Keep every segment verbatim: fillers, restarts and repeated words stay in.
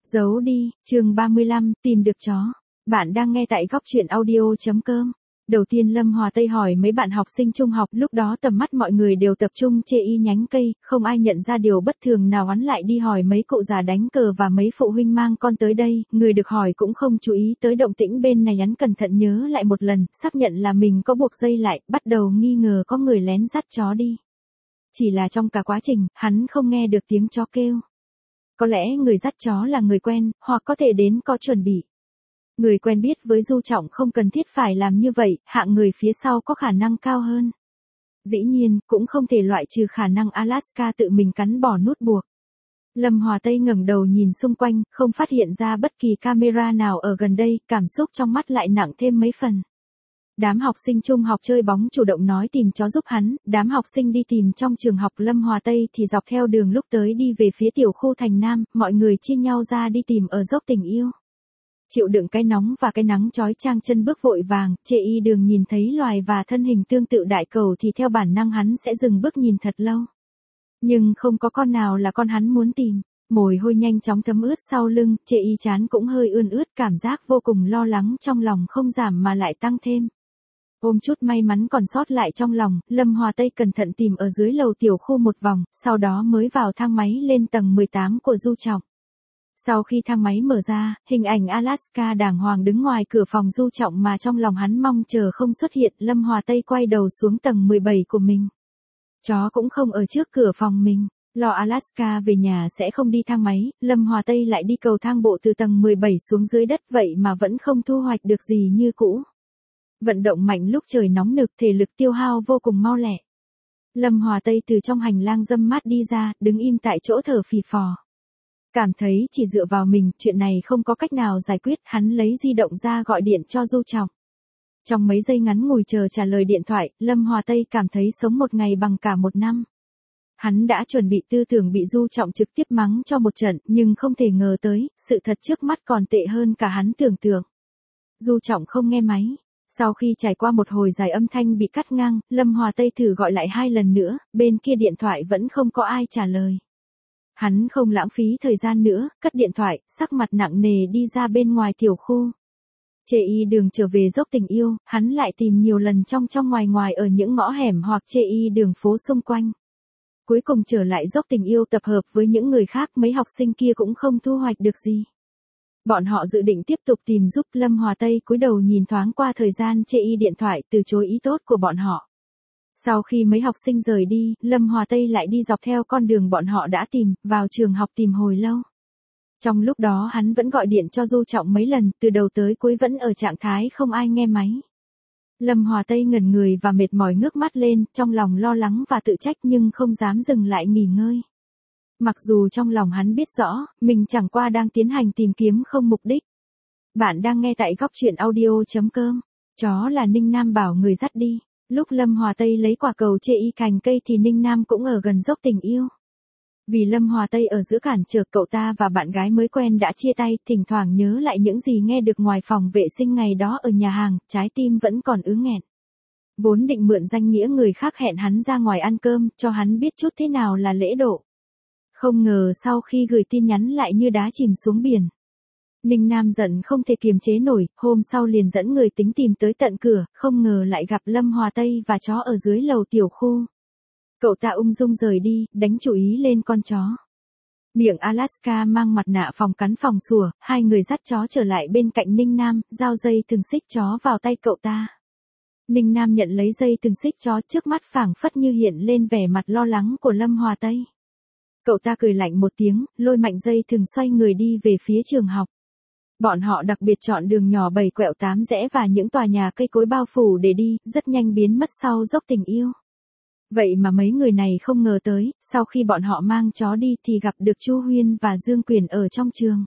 Giấu đi, chương ba mươi lăm, tìm được chó. Bạn đang nghe tại góc truyện audio.com. Đầu tiên Lâm Hòa Tây hỏi mấy bạn học sinh trung học, lúc đó tầm mắt mọi người đều tập trung chê y nhánh cây, không ai nhận ra điều bất thường nào. Hắn lại đi hỏi mấy cụ già đánh cờ và mấy phụ huynh mang con tới đây, người được hỏi cũng không chú ý tới động tĩnh bên này. Hắn cẩn thận nhớ lại một lần, xác nhận là mình có buộc dây lại, bắt đầu nghi ngờ có người lén dắt chó đi. Chỉ là trong cả quá trình, hắn không nghe được tiếng chó kêu. Có lẽ người dắt chó là người quen, hoặc có thể đến có chuẩn bị. Người quen biết với Du Trọng không cần thiết phải làm như vậy, hạng người phía sau có khả năng cao hơn. Dĩ nhiên, cũng không thể loại trừ khả năng Alaska tự mình cắn bỏ nút buộc. Lâm Hòa Tây ngẩng đầu nhìn xung quanh, không phát hiện ra bất kỳ camera nào ở gần đây, cảm xúc trong mắt lại nặng thêm mấy phần. Đám học sinh trung học chơi bóng chủ động nói tìm chó giúp hắn, đám học sinh đi tìm trong trường học. Lâm Hòa Tây thì dọc theo đường lúc tới đi về phía tiểu khu Thành Nam, mọi người chia nhau ra đi tìm ở dốc Tình Yêu. Chịu đựng cái nóng và cái nắng chói chang, chân bước vội vàng, chê y đường nhìn thấy loài và thân hình tương tự đại cầu thì theo bản năng hắn sẽ dừng bước nhìn thật lâu. Nhưng không có con nào là con hắn muốn tìm. Mồ hôi nhanh chóng thấm ướt sau lưng, chê y chán cũng hơi ươn ướt, cảm giác vô cùng lo lắng trong lòng không giảm mà lại tăng thêm. Ôm chút may mắn còn sót lại trong lòng, Lâm Hòa Tây cẩn thận tìm ở dưới lầu tiểu khu một vòng, sau đó mới vào thang máy lên tầng mười tám của Du Trọng. Sau khi thang máy mở ra, hình ảnh Alaska đàng hoàng đứng ngoài cửa phòng Du Trọng mà trong lòng hắn mong chờ không xuất hiện. Lâm Hòa Tây quay đầu xuống tầng mười bảy của mình. Chó cũng không ở trước cửa phòng mình. Lo Alaska về nhà sẽ không đi thang máy, Lâm Hòa Tây lại đi cầu thang bộ từ tầng mười bảy xuống dưới đất, vậy mà vẫn không thu hoạch được gì như cũ. Vận động mạnh lúc trời nóng nực, thể lực tiêu hao vô cùng mau lẹ. Lâm Hòa Tây từ trong hành lang râm mát đi ra, đứng im tại chỗ thở phì phò. Cảm thấy chỉ dựa vào mình, chuyện này không có cách nào giải quyết, hắn lấy di động ra gọi điện cho Du Trọng. Trong mấy giây ngắn ngủi chờ trả lời điện thoại, Lâm Hòa Tây cảm thấy sống một ngày bằng cả một năm. Hắn đã chuẩn bị tư tưởng bị Du Trọng trực tiếp mắng cho một trận, nhưng không thể ngờ tới, sự thật trước mắt còn tệ hơn cả hắn tưởng tượng. Du Trọng không nghe máy. Sau khi trải qua một hồi dài âm thanh bị cắt ngang, Lâm Hòa Tây thử gọi lại hai lần nữa, bên kia điện thoại vẫn không có ai trả lời. Hắn không lãng phí thời gian nữa, cất điện thoại, sắc mặt nặng nề đi ra bên ngoài tiểu khu. Chê y đường trở về dốc Tình Yêu, hắn lại tìm nhiều lần trong trong ngoài ngoài ở những ngõ hẻm hoặc chê y đường phố xung quanh. Cuối cùng trở lại dốc Tình Yêu tập hợp với những người khác, mấy học sinh kia cũng không thu hoạch được gì. Bọn họ dự định tiếp tục tìm giúp. Lâm Hòa Tây cúi đầu nhìn thoáng qua thời gian chê y điện thoại, từ chối ý tốt của bọn họ. Sau khi mấy học sinh rời đi, Lâm Hòa Tây lại đi dọc theo con đường bọn họ đã tìm, vào trường học tìm hồi lâu. Trong lúc đó hắn vẫn gọi điện cho Du Trọng mấy lần, từ đầu tới cuối vẫn ở trạng thái không ai nghe máy. Lâm Hòa Tây ngẩn người và mệt mỏi ngước mắt lên, trong lòng lo lắng và tự trách nhưng không dám dừng lại nghỉ ngơi. Mặc dù trong lòng hắn biết rõ, mình chẳng qua đang tiến hành tìm kiếm không mục đích. Bạn đang nghe tại góc truyện audio.com. Chó là Ninh Nam bảo người dắt đi. Lúc Lâm Hòa Tây lấy quả cầu chê y cành cây thì Ninh Nam cũng ở gần dốc Tình Yêu. Vì Lâm Hòa Tây ở giữa cản trở, cậu ta và bạn gái mới quen đã chia tay, thỉnh thoảng nhớ lại những gì nghe được ngoài phòng vệ sinh ngày đó ở nhà hàng, trái tim vẫn còn ứ nghẹn. Vốn định mượn danh nghĩa người khác hẹn hắn ra ngoài ăn cơm, cho hắn biết chút thế nào là lễ độ. Không ngờ sau khi gửi tin nhắn lại như đá chìm xuống biển. Ninh Nam giận không thể kiềm chế nổi, hôm sau liền dẫn người tính tìm tới tận cửa, không ngờ lại gặp Lâm Hòa Tây và chó ở dưới lầu tiểu khu. Cậu ta ung dung rời đi, đánh chú ý lên con chó. Miệng Alaska mang mặt nạ phòng cắn phòng sủa, hai người dắt chó trở lại bên cạnh Ninh Nam, giao dây thừng xích chó vào tay cậu ta. Ninh Nam nhận lấy dây thừng xích chó, trước mắt phảng phất như hiện lên vẻ mặt lo lắng của Lâm Hòa Tây. Cậu ta cười lạnh một tiếng, lôi mạnh dây thừng xoay người đi về phía trường học. Bọn họ đặc biệt chọn đường nhỏ bảy quẹo tám rẽ và những tòa nhà cây cối bao phủ để đi, rất nhanh biến mất sau dốc Tình Yêu. Vậy mà mấy người này không ngờ tới, sau khi bọn họ mang chó đi thì gặp được Chu Huyên và Dương Quyền ở trong trường.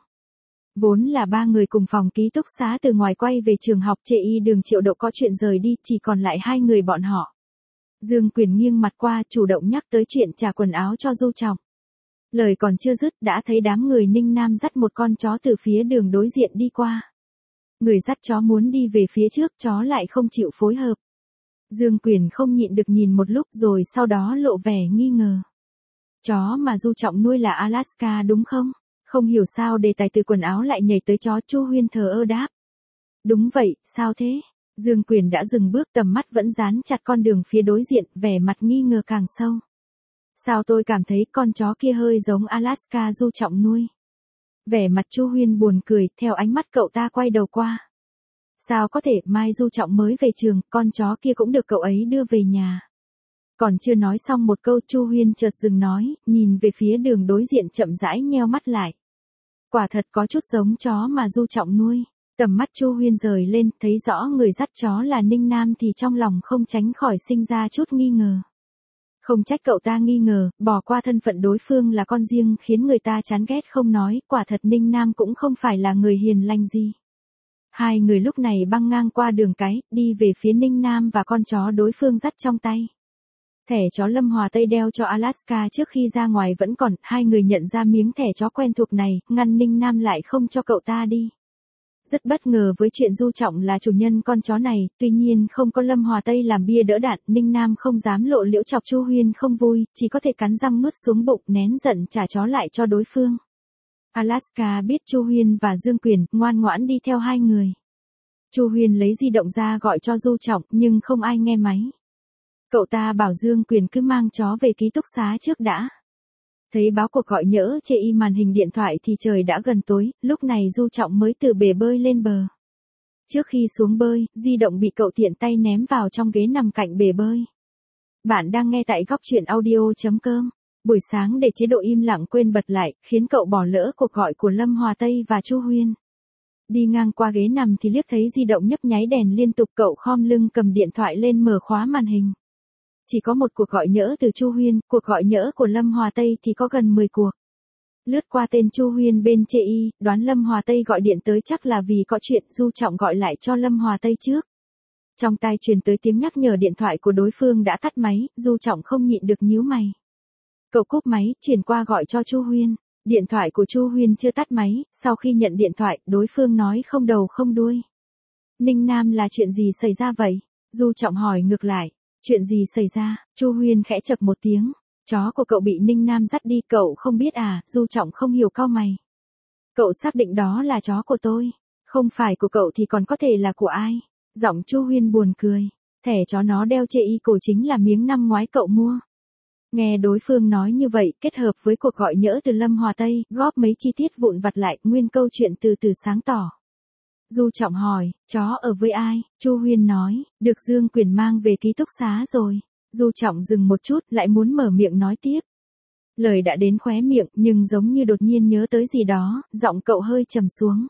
Vốn là ba người cùng phòng ký túc xá từ ngoài quay về trường học chê y đường Triệu Độ có chuyện rời đi, chỉ còn lại hai người bọn họ. Dương Quyền nghiêng mặt qua chủ động nhắc tới chuyện trả quần áo cho Du Trọng. Lời còn chưa dứt đã thấy đám người Ninh Nam dắt một con chó từ phía đường đối diện đi qua. Người dắt chó muốn đi về phía trước, chó lại không chịu phối hợp. Dương Quyền không nhịn được nhìn một lúc rồi sau đó lộ vẻ nghi ngờ. Chó mà Du Trọng nuôi là Alaska đúng không? Không hiểu sao đề tài từ quần áo lại nhảy tới chó. Chu Huyên thờ ơ đáp. Đúng vậy, sao thế? Dương Quyền đã dừng bước, tầm mắt vẫn dán chặt con đường phía đối diện, vẻ mặt nghi ngờ càng sâu. Sao tôi cảm thấy con chó kia hơi giống Alaska Du Trọng nuôi? Vẻ mặt Chu Huyên buồn cười, theo ánh mắt cậu ta quay đầu qua. Sao có thể, mai Du Trọng mới về trường, con chó kia cũng được cậu ấy đưa về nhà. Còn chưa nói xong một câu, Chu Huyên chợt dừng nói, nhìn về phía đường đối diện chậm rãi nheo mắt lại. Quả thật có chút giống chó mà Du Trọng nuôi. Tầm mắt Chu Huyên rời lên, thấy rõ người dắt chó là Ninh Nam thì trong lòng không tránh khỏi sinh ra chút nghi ngờ. Không trách cậu ta nghi ngờ, bỏ qua thân phận đối phương là con riêng khiến người ta chán ghét không nói, quả thật Ninh Nam cũng không phải là người hiền lành gì. Hai người lúc này băng ngang qua đường cái, đi về phía Ninh Nam và con chó đối phương dắt trong tay. Thẻ chó Lâm Hòa Tây đeo cho Alaska trước khi ra ngoài vẫn còn, hai người nhận ra miếng thẻ chó quen thuộc này, ngăn Ninh Nam lại không cho cậu ta đi. Rất bất ngờ với chuyện Du Trọng là chủ nhân con chó này, tuy nhiên không có Lâm Hòa Tây làm bia đỡ đạn, Ninh Nam không dám lộ liễu chọc Chu Huyên không vui, chỉ có thể cắn răng nuốt xuống bụng, nén giận trả chó lại cho đối phương. Alaska biết Chu Huyên và Dương Quyền, ngoan ngoãn đi theo hai người. Chu Huyên lấy di động ra gọi cho Du Trọng, nhưng không ai nghe máy. Cậu ta bảo Dương Quyền cứ mang chó về ký túc xá trước đã. Thấy báo cuộc gọi nhỡ chê y màn hình điện thoại thì trời đã gần tối, lúc này Du Trọng mới từ bể bơi lên bờ. Trước khi xuống bơi, di động bị cậu tiện tay ném vào trong ghế nằm cạnh bể bơi. Bạn đang nghe tại góc truyện audio.com. Buổi sáng để chế độ im lặng quên bật lại, khiến cậu bỏ lỡ cuộc gọi của Lâm Hòa Tây và Chu Huyên. Đi ngang qua ghế nằm thì liếc thấy di động nhấp nháy đèn liên tục, cậu khom lưng cầm điện thoại lên mở khóa màn hình. Chỉ có một cuộc gọi nhỡ từ Chu Huyên, cuộc gọi nhỡ của Lâm Hòa Tây thì có gần mười cuộc. Lướt qua tên Chu Huyên bên chê y, đoán Lâm Hòa Tây gọi điện tới chắc là vì có chuyện, Du Trọng gọi lại cho Lâm Hòa Tây trước. Trong tai truyền tới tiếng nhắc nhở điện thoại của đối phương đã tắt máy, Du Trọng không nhịn được nhíu mày. Cậu cúp máy, chuyển qua gọi cho Chu Huyên. Điện thoại của Chu Huyên chưa tắt máy, sau khi nhận điện thoại, đối phương nói không đầu không đuôi. Ninh Nam là chuyện gì xảy ra vậy? Du Trọng hỏi ngược lại. Chuyện gì xảy ra? Chu Huyên khẽ chậc một tiếng. Chó của cậu bị Ninh Nam dắt đi, cậu không biết à? Du Trọng không hiểu cau mày. Cậu xác định đó là chó của tôi. Không phải của cậu thì còn có thể là của ai? Giọng Chu Huyên buồn cười. Thẻ chó nó đeo chê y cổ chính là miếng năm ngoái cậu mua. Nghe đối phương nói như vậy, kết hợp với cuộc gọi nhỡ từ Lâm Hòa Tây, góp mấy chi tiết vụn vặt lại, nguyên câu chuyện từ từ sáng tỏ. Du Trọng hỏi, chó ở với ai? Chu Huyên nói, được Dương Quyền mang về ký túc xá rồi. Du Trọng dừng một chút, lại muốn mở miệng nói tiếp. Lời đã đến khóe miệng, nhưng giống như đột nhiên nhớ tới gì đó, giọng cậu hơi trầm xuống.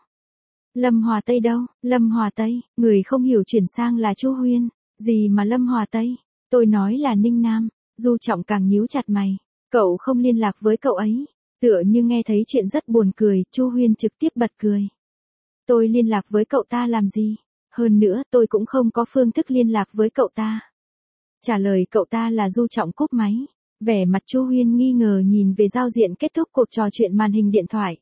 Lâm Hòa Tây đâu? Lâm Hòa Tây, người không hiểu chuyển sang là Chu Huyên. Gì mà Lâm Hòa Tây? Tôi nói là Ninh Nam. Du Trọng càng nhíu chặt mày. Cậu không liên lạc với cậu ấy. Tựa như nghe thấy chuyện rất buồn cười, Chu Huyên trực tiếp bật cười. Tôi liên lạc với cậu ta làm gì? Hơn nữa, tôi cũng không có phương thức liên lạc với cậu ta. Trả lời cậu ta là Du Trọng cúp máy. Vẻ mặt Chu Huyên nghi ngờ nhìn về giao diện kết thúc cuộc trò chuyện màn hình điện thoại.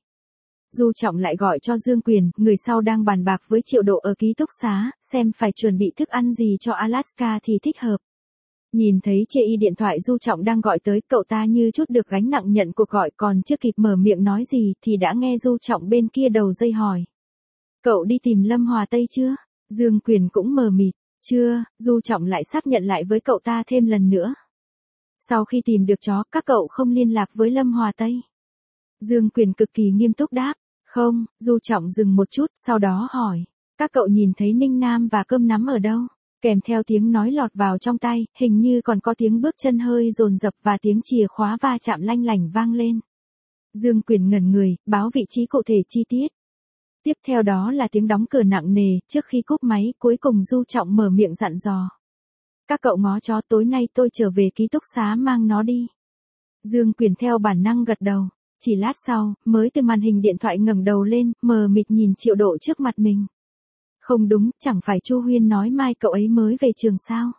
Du Trọng lại gọi cho Dương Quyền, người sau đang bàn bạc với Triệu Độ ở ký túc xá, xem phải chuẩn bị thức ăn gì cho Alaska thì thích hợp. Nhìn thấy chê y điện thoại Du Trọng đang gọi tới, cậu ta như chút được gánh nặng nhận cuộc gọi, còn chưa kịp mở miệng nói gì thì đã nghe Du Trọng bên kia đầu dây hỏi. Cậu đi tìm Lâm Hòa Tây chưa? Dương Quyền cũng mờ mịt. Chưa, Du Trọng lại xác nhận lại với cậu ta thêm lần nữa. Sau khi tìm được chó, các cậu không liên lạc với Lâm Hòa Tây. Dương Quyền cực kỳ nghiêm túc đáp. Không, Du Trọng dừng một chút, sau đó hỏi. Các cậu nhìn thấy Ninh Nam và Cơm Nắm ở đâu? Kèm theo tiếng nói lọt vào trong tai, hình như còn có tiếng bước chân hơi dồn dập và tiếng chìa khóa va chạm lanh lảnh vang lên. Dương Quyền ngẩn người, báo vị trí cụ thể chi tiết. Tiếp theo đó là tiếng đóng cửa nặng nề, trước khi cúp máy, cuối cùng Du Trọng mở miệng dặn dò. Các cậu ngó chó, tối nay tôi trở về ký túc xá mang nó đi. Dương Quyền theo bản năng gật đầu. Chỉ lát sau, mới từ màn hình điện thoại ngẩng đầu lên, mờ mịt nhìn Triệu Độ trước mặt mình. Không đúng, chẳng phải Chu Huyên nói mai cậu ấy mới về trường sao?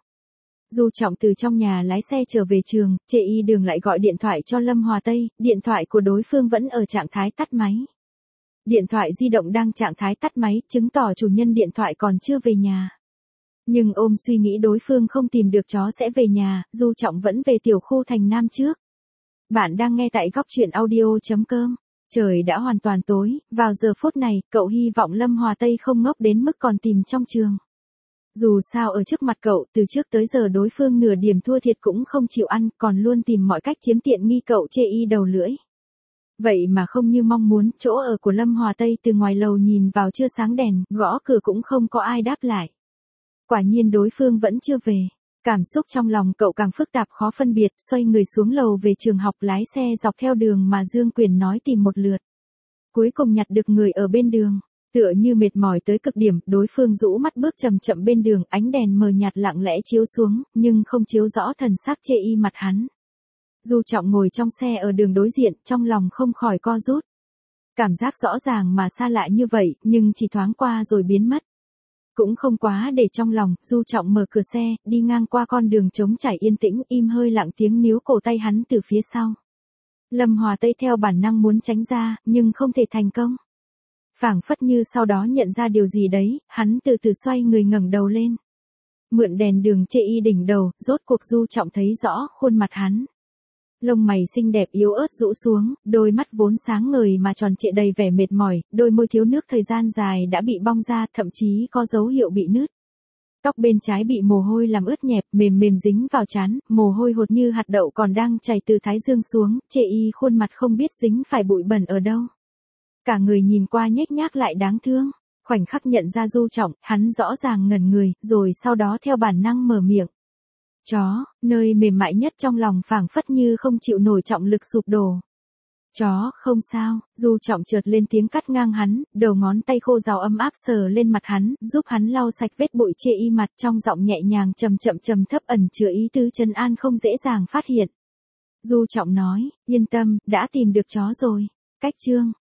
Du Trọng từ trong nhà lái xe trở về trường, chê y đường lại gọi điện thoại cho Lâm Hòa Tây, điện thoại của đối phương vẫn ở trạng thái tắt máy. Điện thoại di động đang trạng thái tắt máy, chứng tỏ chủ nhân điện thoại còn chưa về nhà. Nhưng ôm suy nghĩ đối phương không tìm được chó sẽ về nhà, Du Trọng vẫn về tiểu khu thành Nam trước. Bạn đang nghe tại góc truyện audio.com. Trời đã hoàn toàn tối, vào giờ phút này, cậu hy vọng Lâm Hòa Tây không ngốc đến mức còn tìm trong trường. Dù sao ở trước mặt cậu, từ trước tới giờ đối phương nửa điểm thua thiệt cũng không chịu ăn, còn luôn tìm mọi cách chiếm tiện nghi cậu chê y đầu lưỡi. Vậy mà không như mong muốn, chỗ ở của Lâm Hòa Tây từ ngoài lầu nhìn vào chưa sáng đèn, gõ cửa cũng không có ai đáp lại. Quả nhiên đối phương vẫn chưa về. Cảm xúc trong lòng cậu càng phức tạp khó phân biệt, xoay người xuống lầu về trường học lái xe dọc theo đường mà Dương Quyền nói tìm một lượt. Cuối cùng nhặt được người ở bên đường. Tựa như mệt mỏi tới cực điểm, đối phương rũ mắt bước chậm chậm bên đường, ánh đèn mờ nhạt lặng lẽ chiếu xuống, nhưng không chiếu rõ thần sắc chê y mặt hắn. Du Trọng ngồi trong xe ở đường đối diện, trong lòng không khỏi co rút. Cảm giác rõ ràng mà xa lạ như vậy, nhưng chỉ thoáng qua rồi biến mất. Cũng không quá để trong lòng, Du Trọng mở cửa xe, đi ngang qua con đường trống trải yên tĩnh, im hơi lặng tiếng níu cổ tay hắn từ phía sau. Lâm Hòa Tây theo bản năng muốn tránh ra, nhưng không thể thành công. Phảng phất như sau đó nhận ra điều gì đấy, hắn từ từ xoay người ngẩng đầu lên. Mượn đèn đường chê y đỉnh đầu, rốt cuộc Du Trọng thấy rõ khuôn mặt hắn. Lông mày xinh đẹp yếu ớt rũ xuống, đôi mắt vốn sáng ngời mà tròn trịa đầy vẻ mệt mỏi, đôi môi thiếu nước thời gian dài đã bị bong ra, thậm chí có dấu hiệu bị nứt. Tóc bên trái bị mồ hôi làm ướt nhẹp, mềm mềm dính vào trán, mồ hôi hột như hạt đậu còn đang chảy từ thái dương xuống, chê y khuôn mặt không biết dính phải bụi bẩn ở đâu. Cả người nhìn qua nhếch nhác lại đáng thương, khoảnh khắc nhận ra Du Trọng, hắn rõ ràng ngẩn người, rồi sau đó theo bản năng mở miệng. Chó, nơi mềm mại nhất trong lòng phảng phất như không chịu nổi trọng lực sụp đổ. Chó, không sao, Du Trọng chợt lên tiếng cắt ngang hắn, đầu ngón tay khô ráo ấm áp sờ lên mặt hắn, giúp hắn lau sạch vết bụi chê y mặt, trong giọng nhẹ nhàng trầm chậm trầm thấp ẩn chứa ý tứ trấn an không dễ dàng phát hiện. Du Trọng nói, yên tâm, đã tìm được chó rồi. Cách chương